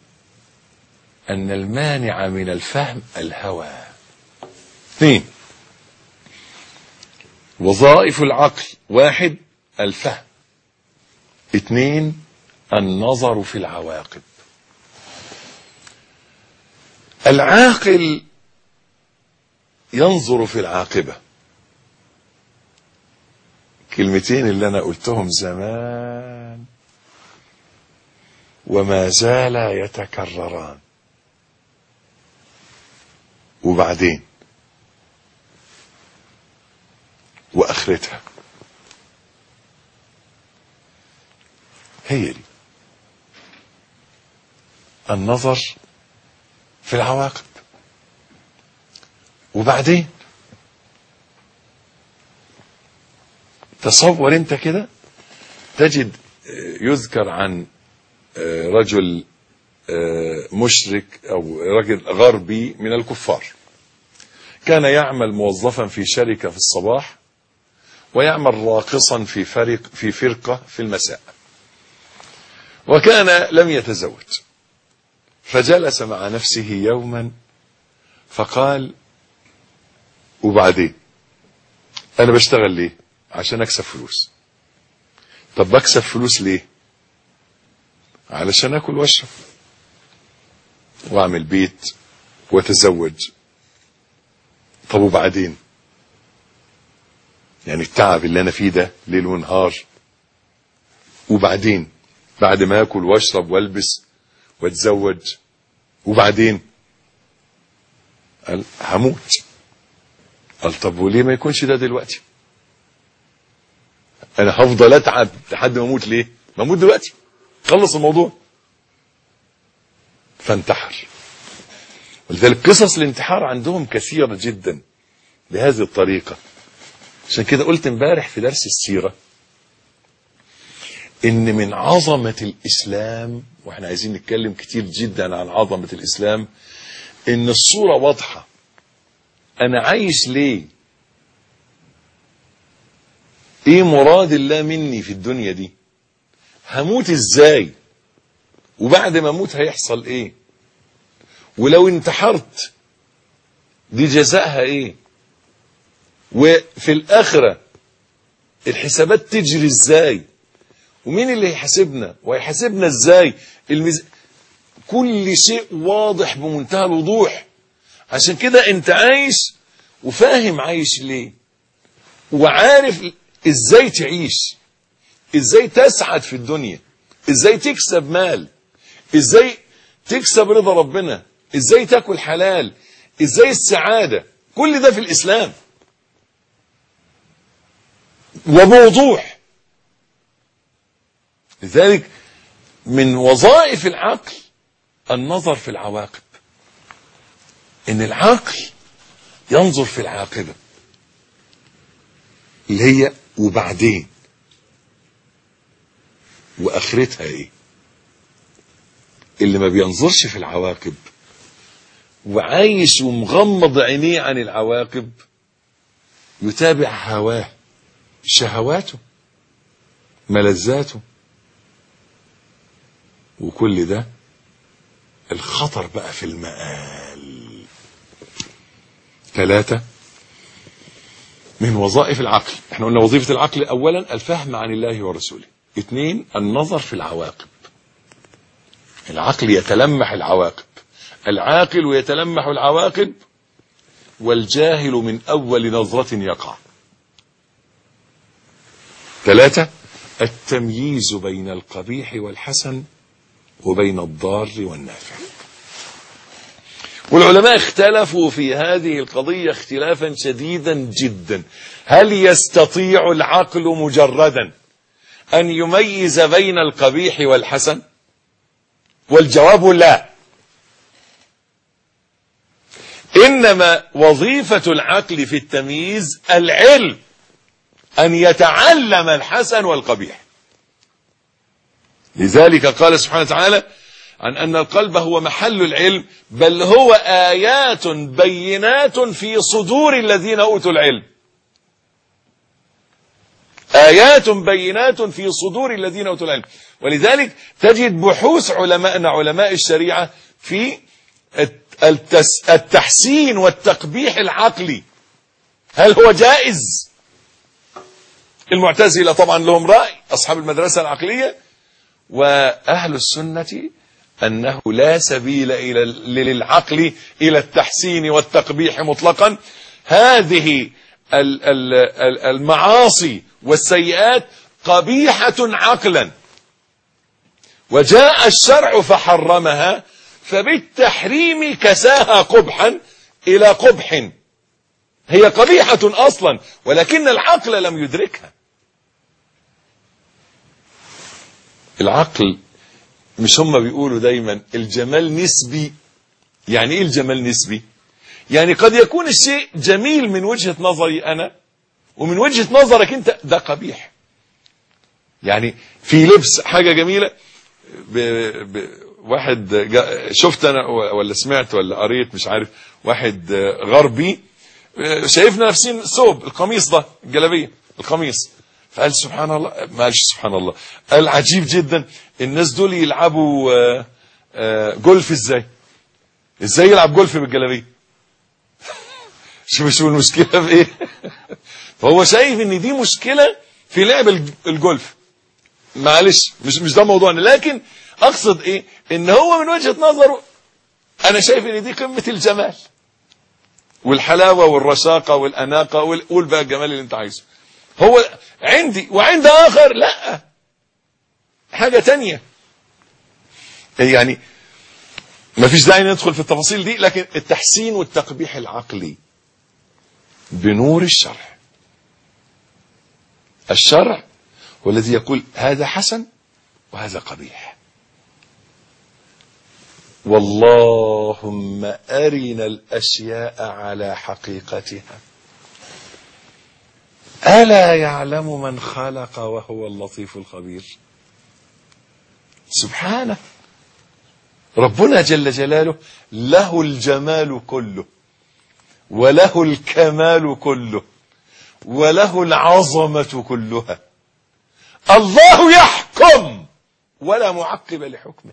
أن المانع من الفهم الهوى. 2 وظائف العقل: 1 الفهم، 2 النظر في العواقب. العاقل ينظر في العاقبة. كلمتين اللي أنا قلتهم زمان وما زالا يتكرران. وبعدين وآخرتها هي دي النظر في العواقب. وبعدين تصور انت كده تجد يذكر عن رجل مشرك او رجل غربي من الكفار، كان يعمل موظفا في شركة في الصباح، ويعمل راقصا في فرقة في المساء، وكان لم يتزوج. فجلس مع نفسه يوما فقال: وبعدين انا بشتغل ليه؟ عشان اكسب فلوس. طب بكسب فلوس ليه؟ علشان اكل واشرب واعمل بيت واتزوج. طب وبعدين؟ يعني التعب اللي انا فيه ده ليل ونهار، وبعدين بعد ما اكل واشرب والبس واتزوج، وبعدين؟ قال: هموت. قال: طب وليه ما يكونش ده دلوقتي؟ انا هفضل اتعب لحد ما اموت ليه؟ ما اموت دلوقتي، خلص الموضوع. فانتحر. ولذلك قصص الانتحار عندهم كثيرة جدا بهذه الطريقة. عشان كده قلت امبارح في درس السيرة ان من عظمة الاسلام، واحنا عايزين نتكلم كتير جدا عن عظمة الاسلام، ان الصورة واضحة. انا عايش ليه؟ ايه مراد الله مني في الدنيا دي؟ هموت ازاي؟ وبعد ما اموت هيحصل ايه؟ ولو انتحرت دي جزائها ايه؟ وفي الاخرة الحسابات تجري ازاي؟ ومين اللي هيحاسبنا وهيحاسبنا ازاي؟ كل شيء واضح بمنتهى الوضوح. عشان كده انت عايش وفاهم عايش ليه، وعارف ازاي تعيش، ازاي تسعد في الدنيا، ازاي تكسب مال، ازاي تكسب رضا ربنا، ازاي تاكل حلال، ازاي السعادة. كل ده في الاسلام وبوضوح. لذلك من وظائف العقل النظر في العواقب، ان العقل ينظر في العاقبة اللي هي وبعدين واخرتها ايه. اللي ما بينظرش في العواقب وعايش ومغمض عينيه عن العواقب يتابع هواه، شهواته، ملذاته، وكل ده الخطر بقى في المآل. 3 من وظائف العقل. احنا قلنا وظيفة العقل اولا الفهم عن الله ورسوله. 2 النظر في العواقب. العقل يتلمح العواقب، العاقل يتلمح العواقب، والجاهل من اول نظرة يقع. 3 التمييز بين القبيح والحسن وبين الضار والنافع. والعلماء اختلفوا في هذه القضية اختلافا شديدا جدا. هل يستطيع العقل مجردا أن يميز بين القبيح والحسن؟ والجواب لا. إنما وظيفة العقل في التمييز العلم، أن يتعلم الحسن والقبيح. لذلك قال سبحانه وتعالى عن أن القلب هو محل العلم، بل هو آيات بينات في صدور الذين أوتوا العلم. آيات بينات في صدور الذين أوتوا العلم. ولذلك تجد بحوث علماءنا علماء الشريعة في التحسين والتقبيح العقلي. هل هو جائز؟ المعتزلة طبعا لهم رأي، أصحاب المدرسة العقلية، وأهل السنة أنه لا سبيل للعقل إلى التحسين والتقبيح مطلقا. هذه المعاصي والسيئات قبيحة عقلا، وجاء الشرع فحرمها، فبالتحريم كساها قبحا إلى قبح. هي قبيحة أصلا ولكن العقل لم يدركها. العقل مش هم بيقولوا دايما الجمال نسبي؟ يعني ايه الجمال نسبي؟ يعني قد يكون الشيء جميل من وجهة نظري انا، ومن وجهة نظرك انت ده قبيح. يعني في لبس حاجة جميلة، واحد شفت انا ولا سمعت ولا قريت مش عارف، واحد غربي شايفنا لابسين ثوب القميص ده الجلابيه، القميص. فقال سبحان الله، ما قالش سبحان الله، قال عجيب جدا الناس دول يلعبوا جولف ازاي يلعب جولف بالجلابيه؟ شوف المشكله في ايه. فهو شايف ان دي مشكله في لعب الجولف. معلش مش ده موضوعنا، لكن اقصد ايه، ان هو من وجهه نظره انا شايف ان دي قمه الجمال والحلاوه والرشاقه والاناقه قول بقى الجمال اللي انت عايزه. هو عندي وعند اخر لا، حاجه تانية. يعني ما فيش داعي ندخل في التفاصيل دي، لكن التحسين والتقبيح العقلي بنور الشرع. الشرع هو الذي يقول هذا حسن وهذا قبيح. واللهم أرنا الأشياء على حقيقتها، ألا يعلم من خلق وهو اللطيف الخبير. سبحانه، ربنا جل جلاله له الجمال كله وله الكمال كله وله العظمة كلها. الله يحكم ولا معقب لحكمه.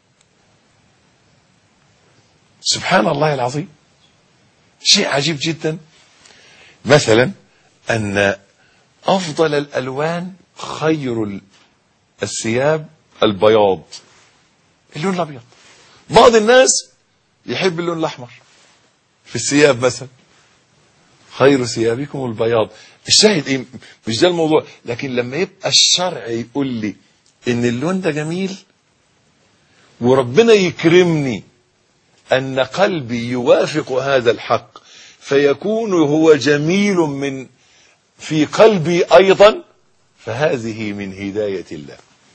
سبحان الله العظيم، شيء عجيب جدا. مثلا أن أفضل الألوان خير الثياب البياض، اللون الأبيض. بعض الناس يحب اللون الأحمر في الثياب مثلا، خير ثيابكم البياض. الشاهد ايه، مش ده الموضوع، لكن لما يبقى الشرع يقول لي ان اللون ده جميل وربنا يكرمني ان قلبي يوافق هذا الحق فيكون هو جميل من في قلبي ايضا، فهذه من هداية الله.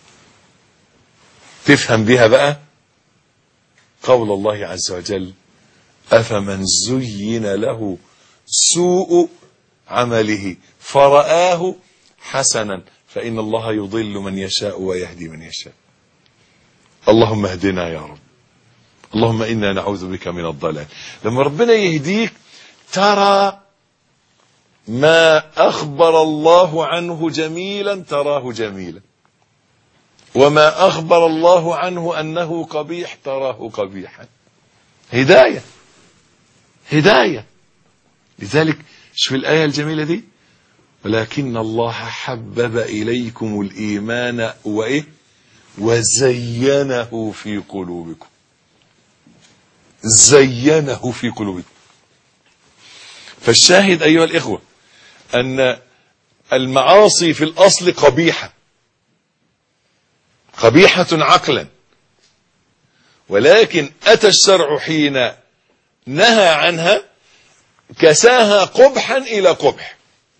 تفهم بها بقى قول الله عز وجل أفمن زين له سوء عمله فرآه حسنا فإن الله يضل من يشاء ويهدي من يشاء. اللهم اهدنا يا رب، اللهم إنا نعوذ بك من الضلال. لما ربنا يهديك ترى ما أخبر الله عنه جميلا تراه جميلا، وما أخبر الله عنه أنه قبيح تراه قبيحا. هداية هداية. لذلك شوف الآية الجميلة دي، ولكن الله حبب إليكم الإيمان وإيه وزينه في قلوبكم. زينه في قلوبكم. فالشاهد أيها الإخوة أن المعاصي في الأصل قبيحة، قبيحة عقلا، ولكن أتى الشرع حين نهى عنها كساها قبحا إلى قبح.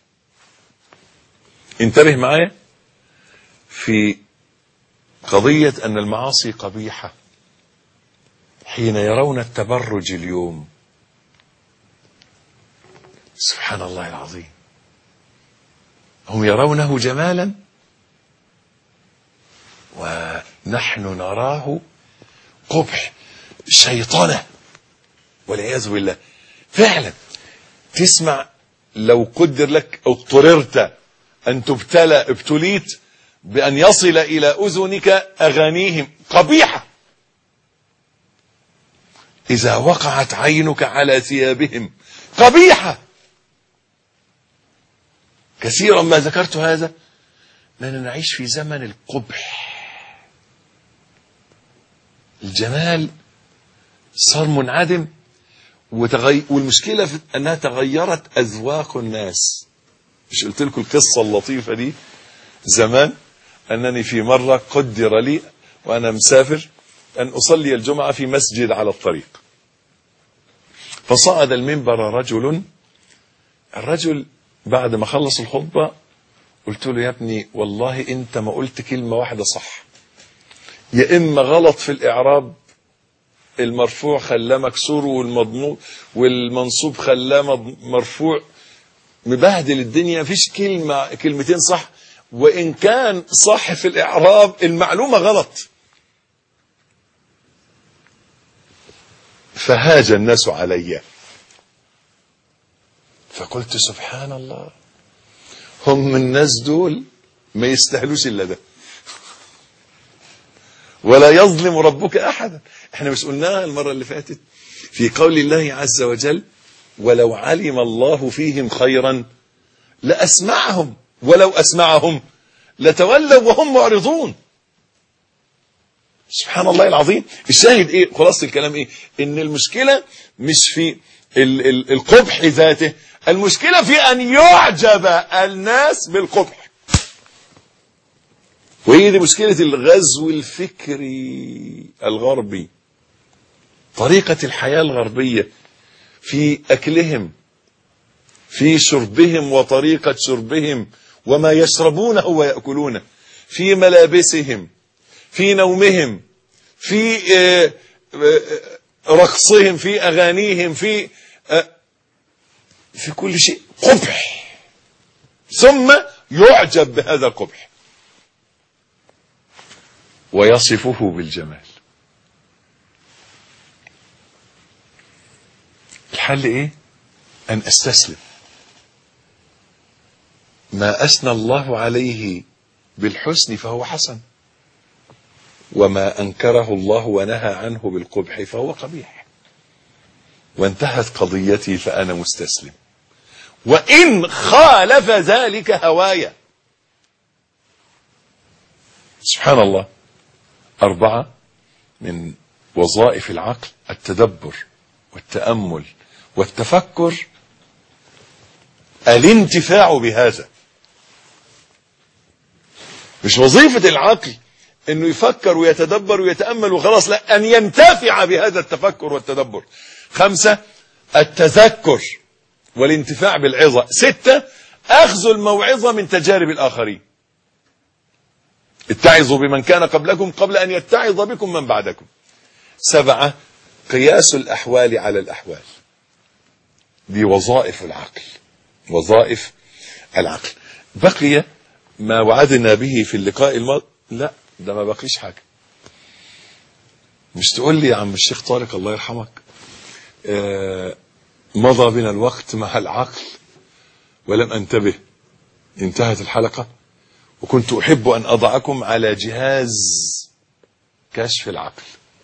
انتبه معايا في قضية أن المعاصي قبيحة. حين يرون التبرج اليوم، سبحان الله العظيم، هم يرونه جمالا ونحن نراه قبح، شيطنة والعياذ بالله. فعلا تسمع لو قدر لك اضطررت أن ابتليت بأن يصل إلى أذنك أغانيهم قبيحة. إذا وقعت عينك على ثيابهم قبيحة. كثيرا ما ذكرت هذا لأننا نعيش في زمن القبح. الجمال صار منعدم، والمشكلة في أنها تغيرت أذواق الناس. مش قلت لكم القصة اللطيفة دي زمان، أنني في مرة قدر لي وأنا مسافر أن أصلي الجمعة في مسجد على الطريق، فصعد المنبر رجل. الرجل بعد ما خلص الخطبة قلت له يا ابني والله أنت ما قلت كلمة واحدة صح، يا إما غلط في الإعراب، المرفوع خلاه مكسور والمنصوب خلاه مرفوع، مبهدل الدنيا، مفيش كلمتين صح، وإن كان صح في الإعراب المعلومة غلط. فهاج الناس علي، فقلت سبحان الله، هم الناس دول ما يستاهلوش الا ده. ولا يظلم ربك احدا. احنا مش قلناها المره اللي فاتت في قول الله عز وجل: ولو علم الله فيهم خيرا لاسمعهم ولو اسمعهم لتولوا وهم معرضون. سبحان الله العظيم. الشاهد ايه؟ خلاص الكلام ايه؟ ان المشكله مش في القبح ذاته، المشكله في ان يعجب الناس بالقبح. وهي دي مشكله الغزو الفكري الغربي. طريقه الحياه الغربيه في اكلهم، في شربهم وطريقه شربهم وما يشربونه ويأكلونه، في ملابسهم، في نومهم، في رقصهم، في أغانيهم، في كل شيء قبح، ثم يعجب بهذا القبح ويصفه بالجمال. الحل ايه؟ ان استسلم. ما اثنى الله عليه بالحسن فهو حسن، وما انكره الله ونهى عنه بالقبح فهو قبيح. وانتهت قضيتي فانا مستسلم، وان خالف ذلك هوايا. سبحان الله. 4 من وظائف العقل: التدبر والتأمل والتفكر، الانتفاع بهذا. مش وظيفة العقل انه يفكر ويتدبر ويتأمل وخلاص، لا، ان ينتفع بهذا التفكر والتدبر. 5 التذكر والانتفاع بالعظة. 6 اخذ الموعظة من تجارب الاخرين. اتعظوا بمن كان قبلكم قبل ان يتعظ بكم من بعدكم. 7 قياس الاحوال على الاحوال. دي وظائف العقل، وظائف العقل. بقي ما وعدنا به في اللقاء الماضي؟ لا، ده ما بقيش حاجة. مش تقول لي يا عم الشيخ طارق الله يرحمك مضى بنا الوقت مع العقل ولم انتبه، انتهت الحلقة، وكنت احب ان اضعكم على جهاز كشف العقل.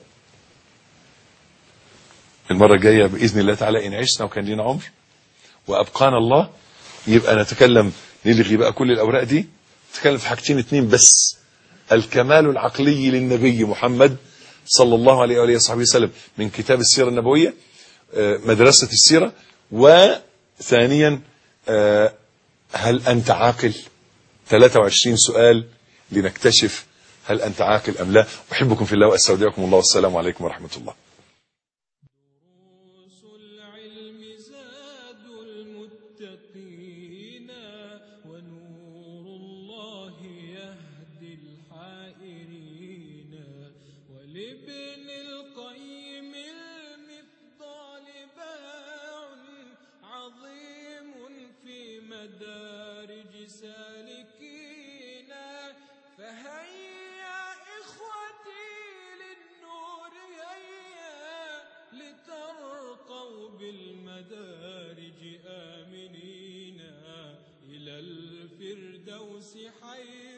المرة الجاية بإذن الله تعالى إن عشنا وكان لنا عمر وأبقانا الله، يبقى نتكلم، نلغي بقى كل الأوراق دي، نتكلم في حاجتين 2 بس: الكمال العقلي للنبي محمد صلى الله عليه وآله وصحبه وسلم من كتاب السيرة النبوية، مدرسة السيرة. وثانيا هل أنت عاقل؟ 23 سؤال لنكتشف هل أنت عاقل أم لا. أحبكم في الله وأستودعكم الله، والسلام عليكم ورحمة الله. ولابن القيم المفضال باع عظيم في مدارج سالكينا. فهيا إخوتي للنور هيا لترقوا بالمدارج آمنين إلى الفردوس حيا.